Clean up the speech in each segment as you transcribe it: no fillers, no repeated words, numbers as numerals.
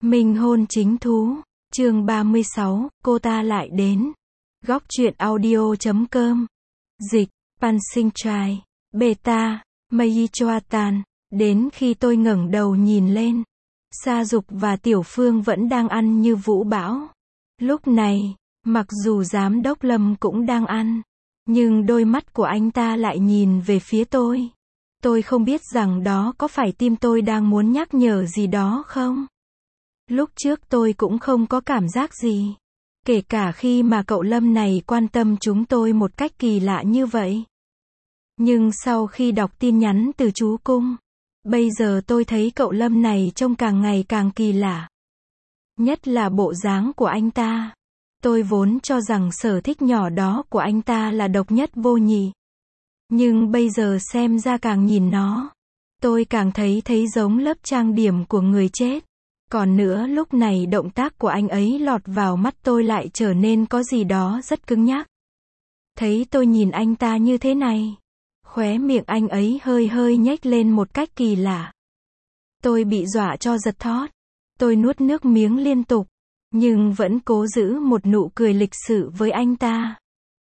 Minh hôn chính thú, chương 36, cô ta lại đến. Góc truyện audio.com. Dịch, Pan Sinh Trai, Beta, Mei Choatan. Đến khi tôi ngẩng đầu nhìn lên, Sa Dục và Tiểu Phương vẫn đang ăn như vũ bão. Lúc này, mặc dù giám đốc Lâm cũng đang ăn, nhưng đôi mắt của anh ta lại nhìn về phía tôi. Tôi không biết rằng đó có phải tim tôi đang muốn nhắc nhở gì đó không? Lúc trước tôi cũng không có cảm giác gì. Kể cả khi mà cậu Lâm này quan tâm chúng tôi một cách kỳ lạ như vậy. Nhưng sau khi đọc tin nhắn từ chú Cung, bây giờ tôi thấy cậu Lâm này trông càng ngày càng kỳ lạ. Nhất là bộ dáng của anh ta. Tôi vốn cho rằng sở thích nhỏ đó của anh ta là độc nhất vô nhị. Nhưng bây giờ xem ra càng nhìn nó, tôi càng thấy giống lớp trang điểm của người chết. Còn nữa lúc này động tác của anh ấy lọt vào mắt tôi lại trở nên có gì đó rất cứng nhắc. Thấy tôi nhìn anh ta như thế này, khóe miệng anh ấy hơi nhếch lên một cách kỳ lạ. Tôi bị dọa cho giật thót. Tôi nuốt nước miếng liên tục, nhưng vẫn cố giữ một nụ cười lịch sự với anh ta.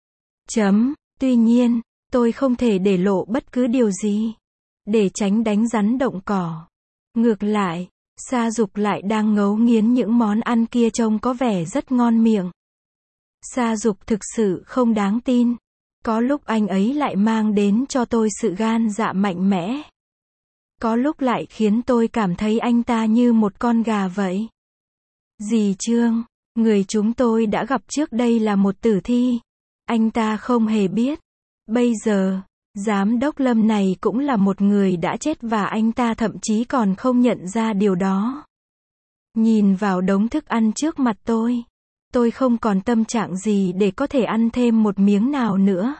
Tuy nhiên, tôi không thể để lộ bất cứ điều gì, để tránh đánh rắn động cỏ. Ngược lại, Sa Dục lại đang ngấu nghiến những món ăn kia trông có vẻ rất ngon miệng. Sa Dục thực sự không đáng tin. Có lúc anh ấy lại mang đến cho tôi sự gan dạ mạnh mẽ. Có lúc lại khiến tôi cảm thấy anh ta như một con gà vậy. Dì Trương, người chúng tôi đã gặp trước đây là một tử thi. Anh ta không hề biết. Bây giờ, giám đốc Lâm này cũng là một người đã chết và anh ta thậm chí còn không nhận ra điều đó. Nhìn vào đống thức ăn trước mặt tôi không còn tâm trạng gì để có thể ăn thêm một miếng nào nữa.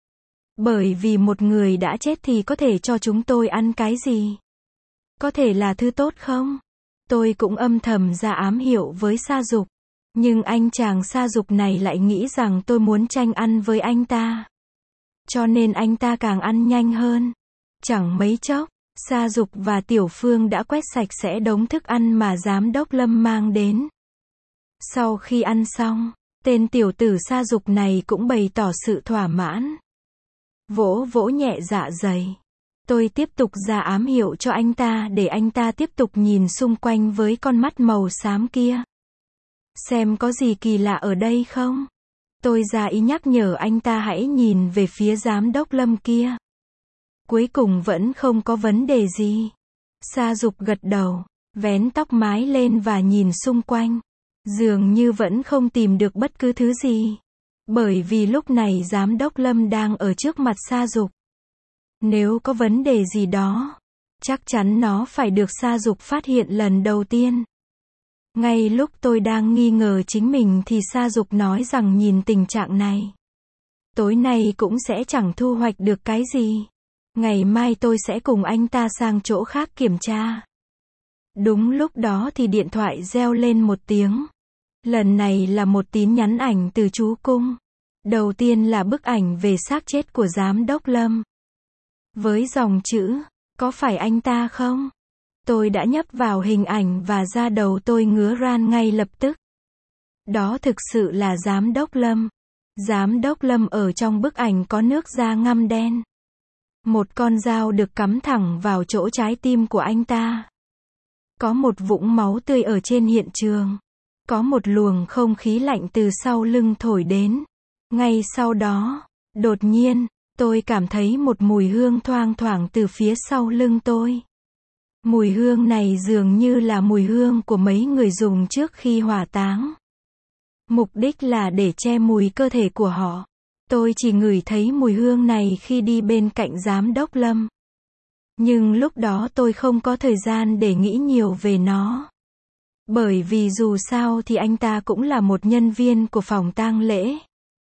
Bởi vì một người đã chết thì có thể cho chúng tôi ăn cái gì? Có thể là thứ tốt không? Tôi cũng âm thầm ra ám hiệu với Sa Dục. Nhưng anh chàng Sa Dục này lại nghĩ rằng tôi muốn tranh ăn với anh ta. Cho nên anh ta càng ăn nhanh hơn. Chẳng mấy chốc, Sa Dục và Tiểu Phương đã quét sạch sẽ đống thức ăn mà giám đốc Lâm mang đến. Sau khi ăn xong, tên tiểu tử Sa Dục này cũng bày tỏ sự thỏa mãn. Vỗ vỗ nhẹ dạ dày. Tôi tiếp tục ra ám hiệu cho anh ta để anh ta tiếp tục nhìn xung quanh với con mắt màu xám kia. Xem có gì kỳ lạ ở đây không? Tôi ra ý nhắc nhở anh ta hãy nhìn về phía giám đốc Lâm kia. Cuối cùng vẫn không có vấn đề gì. Sa Dục gật đầu, vén tóc mái lên và nhìn xung quanh. Dường như vẫn không tìm được bất cứ thứ gì. Bởi vì lúc này giám đốc Lâm đang ở trước mặt Sa Dục. Nếu có vấn đề gì đó, chắc chắn nó phải được Sa Dục phát hiện lần đầu tiên. Ngay lúc tôi đang nghi ngờ chính mình thì Sa Dục nói rằng nhìn tình trạng này, tối nay cũng sẽ chẳng thu hoạch được cái gì. Ngày mai tôi sẽ cùng anh ta sang chỗ khác kiểm tra. Đúng lúc đó thì điện thoại reo lên một tiếng. Lần này là một tin nhắn ảnh từ chú Cung. Đầu tiên là bức ảnh về xác chết của giám đốc Lâm. Với dòng chữ, có phải anh ta không? Tôi đã nhấp vào hình ảnh và da đầu tôi ngứa ran ngay lập tức. Đó thực sự là giám đốc Lâm. Giám đốc Lâm ở trong bức ảnh có nước da ngăm đen. Một con dao được cắm thẳng vào chỗ trái tim của anh ta. Có một vũng máu tươi ở trên hiện trường. Có một luồng không khí lạnh từ sau lưng thổi đến. Ngay sau đó, đột nhiên, tôi cảm thấy một mùi hương thoang thoảng từ phía sau lưng tôi. Mùi hương này dường như là mùi hương của mấy người dùng trước khi hỏa táng. Mục đích là để che mùi cơ thể của họ. Tôi chỉ ngửi thấy mùi hương này khi đi bên cạnh giám đốc Lâm. Nhưng lúc đó tôi không có thời gian để nghĩ nhiều về nó. Bởi vì dù sao thì anh ta cũng là một nhân viên của phòng tang lễ.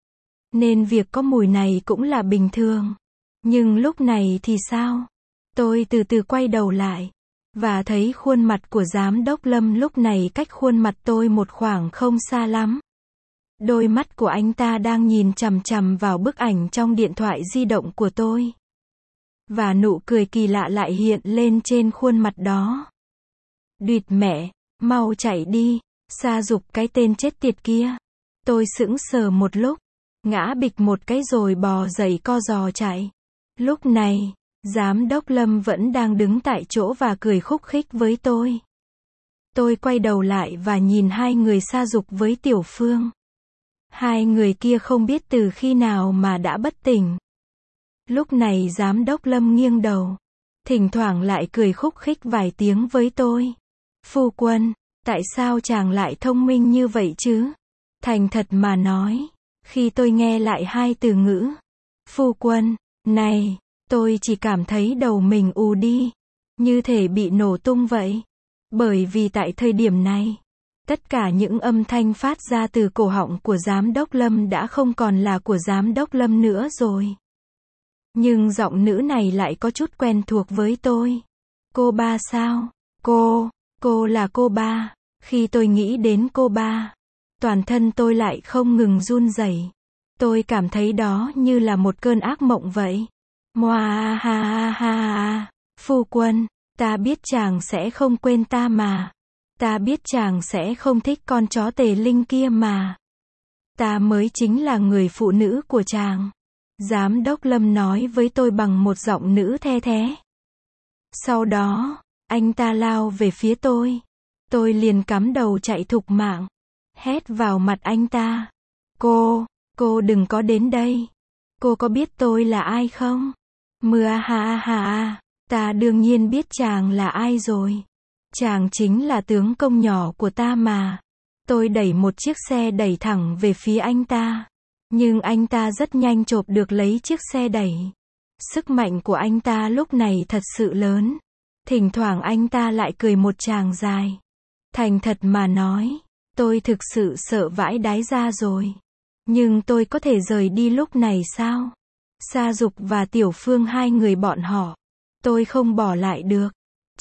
Nên việc có mùi này cũng là bình thường. Nhưng lúc này thì sao? Tôi từ từ quay đầu lại. Và thấy khuôn mặt của giám đốc Lâm lúc này cách khuôn mặt tôi một khoảng không xa lắm. Đôi mắt của anh ta đang nhìn chằm chằm vào bức ảnh trong điện thoại di động của tôi. Và nụ cười kỳ lạ lại hiện lên trên khuôn mặt đó. Đuyệt mẹ, Mau chạy đi, Sa Dục cái tên chết tiệt kia. Tôi sững sờ một lúc, ngã bịch một cái rồi bò dậy co giò chạy. Lúc này, Giám đốc Lâm vẫn đang đứng tại chỗ và cười khúc khích với tôi. Tôi quay đầu lại và nhìn hai người Sa Dục với Tiểu Phương. Hai người kia không biết từ khi nào mà đã bất tỉnh. Lúc này Giám đốc Lâm nghiêng đầu, thỉnh thoảng lại cười khúc khích vài tiếng với tôi. Phu quân, tại sao chàng lại thông minh như vậy chứ? Thành thật mà nói, khi tôi nghe lại hai từ ngữ, phu quân, này, tôi chỉ cảm thấy đầu mình ù đi, như thể bị nổ tung vậy. Bởi vì tại thời điểm này, tất cả những âm thanh phát ra từ cổ họng của Giám đốc Lâm đã không còn là của Giám đốc Lâm nữa rồi. Nhưng giọng nữ này lại có chút quen thuộc với tôi. Cô ba sao? Cô là cô ba. Khi tôi nghĩ đến cô ba, toàn thân tôi lại không ngừng run rẩy. Tôi cảm thấy đó như là một cơn ác mộng vậy. Moa ha ha ha, phu quân, ta biết chàng sẽ không quên ta mà. Ta biết chàng sẽ không thích con chó Tề Linh kia mà. Ta mới chính là người phụ nữ của chàng. Giám đốc Lâm nói với tôi bằng một giọng nữ the thé. Sau đó, anh ta lao về phía tôi. Tôi liền cắm đầu chạy thục mạng. Hét vào mặt anh ta. Cô đừng có đến đây. Cô có biết tôi là ai không? Mưa ha ha, ta đương nhiên biết chàng là ai rồi. Chàng chính là tướng công nhỏ của ta mà. Tôi đẩy một chiếc xe đẩy thẳng về phía anh ta. Nhưng anh ta rất nhanh chộp được lấy chiếc xe đẩy. Sức mạnh của anh ta lúc này thật sự lớn. Thỉnh thoảng anh ta lại cười một tràng dài. Thành thật mà nói, tôi thực sự sợ vãi đái ra rồi. Nhưng tôi có thể rời đi lúc này sao? Sa Dục và Tiểu Phương hai người bọn họ. Tôi không bỏ lại được.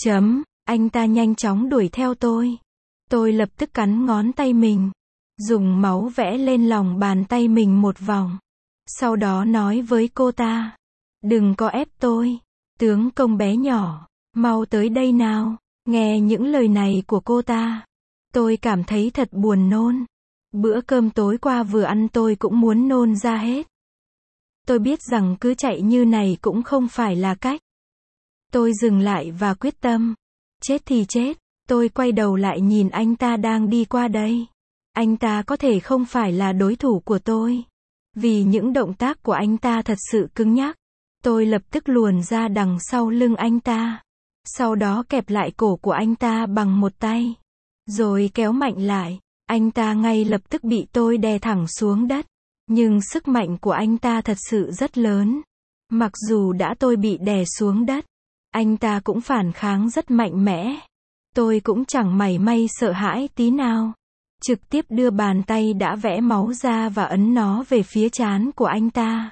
Anh ta nhanh chóng đuổi theo tôi. Tôi lập tức cắn ngón tay mình. Dùng máu vẽ lên lòng bàn tay mình một vòng. Sau đó nói với cô ta. Đừng có ép tôi. Tướng công bé nhỏ. Mau tới đây nào. Nghe những lời này của cô ta. Tôi cảm thấy thật buồn nôn. Bữa cơm tối qua vừa ăn tôi cũng muốn nôn ra hết. Tôi biết rằng cứ chạy như này cũng không phải là cách. Tôi dừng lại và quyết tâm. Chết thì chết. Tôi quay đầu lại nhìn anh ta đang đi qua đây. Anh ta có thể không phải là đối thủ của tôi. Vì những động tác của anh ta thật sự cứng nhắc. Tôi lập tức luồn ra đằng sau lưng anh ta. Sau đó kẹp lại cổ của anh ta bằng một tay. Rồi kéo mạnh lại. Anh ta ngay lập tức bị tôi đè thẳng xuống đất. Nhưng sức mạnh của anh ta thật sự rất lớn. Mặc dù đã tôi bị đè xuống đất, anh ta cũng phản kháng rất mạnh mẽ. Tôi cũng chẳng mảy may sợ hãi tí nào. Trực tiếp đưa bàn tay đã vẽ máu ra và ấn nó về phía trán của anh ta.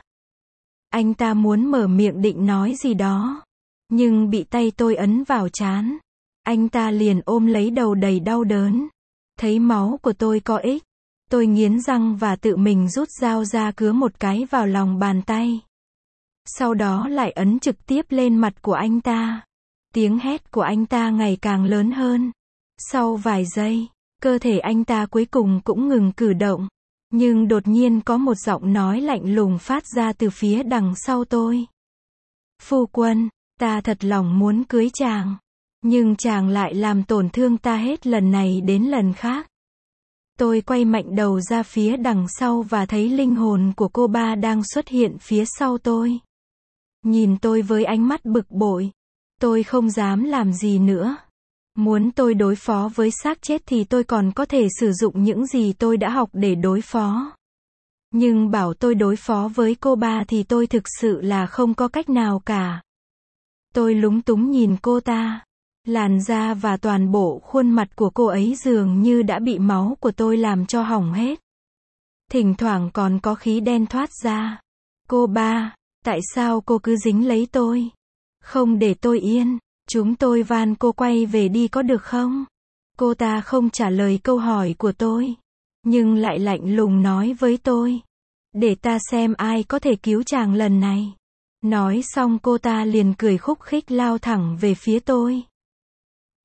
Anh ta muốn mở miệng định nói gì đó. Nhưng bị tay tôi ấn vào trán. Anh ta liền ôm lấy đầu đầy đau đớn. Thấy máu của tôi có ích. Tôi nghiến răng và tự mình rút dao ra cứa một cái vào lòng bàn tay. Sau đó lại ấn trực tiếp lên mặt của anh ta. Tiếng hét của anh ta ngày càng lớn hơn. Sau vài giây, cơ thể anh ta cuối cùng cũng ngừng cử động. Nhưng đột nhiên có một giọng nói lạnh lùng phát ra từ phía đằng sau tôi. Phu quân, ta thật lòng muốn cưới chàng. Nhưng chàng lại làm tổn thương ta hết lần này đến lần khác. Tôi quay mạnh đầu ra phía đằng sau và thấy linh hồn của cô ba đang xuất hiện phía sau tôi. Nhìn tôi với ánh mắt bực bội. Tôi không dám làm gì nữa. Muốn tôi đối phó với xác chết thì tôi còn có thể sử dụng những gì tôi đã học để đối phó. Nhưng bảo tôi đối phó với cô ba thì tôi thực sự là không có cách nào cả. Tôi lúng túng nhìn cô ta. Làn da và toàn bộ khuôn mặt của cô ấy dường như đã bị máu của tôi làm cho hỏng hết. Thỉnh thoảng còn có khí đen thoát ra. Cô ba, tại sao cô cứ dính lấy tôi? Không để tôi yên. Chúng tôi van cô quay về đi có được không? Cô ta không trả lời câu hỏi của tôi. Nhưng lại lạnh lùng nói với tôi. Để ta xem ai có thể cứu chàng lần này. Nói xong cô ta liền cười khúc khích lao thẳng về phía tôi.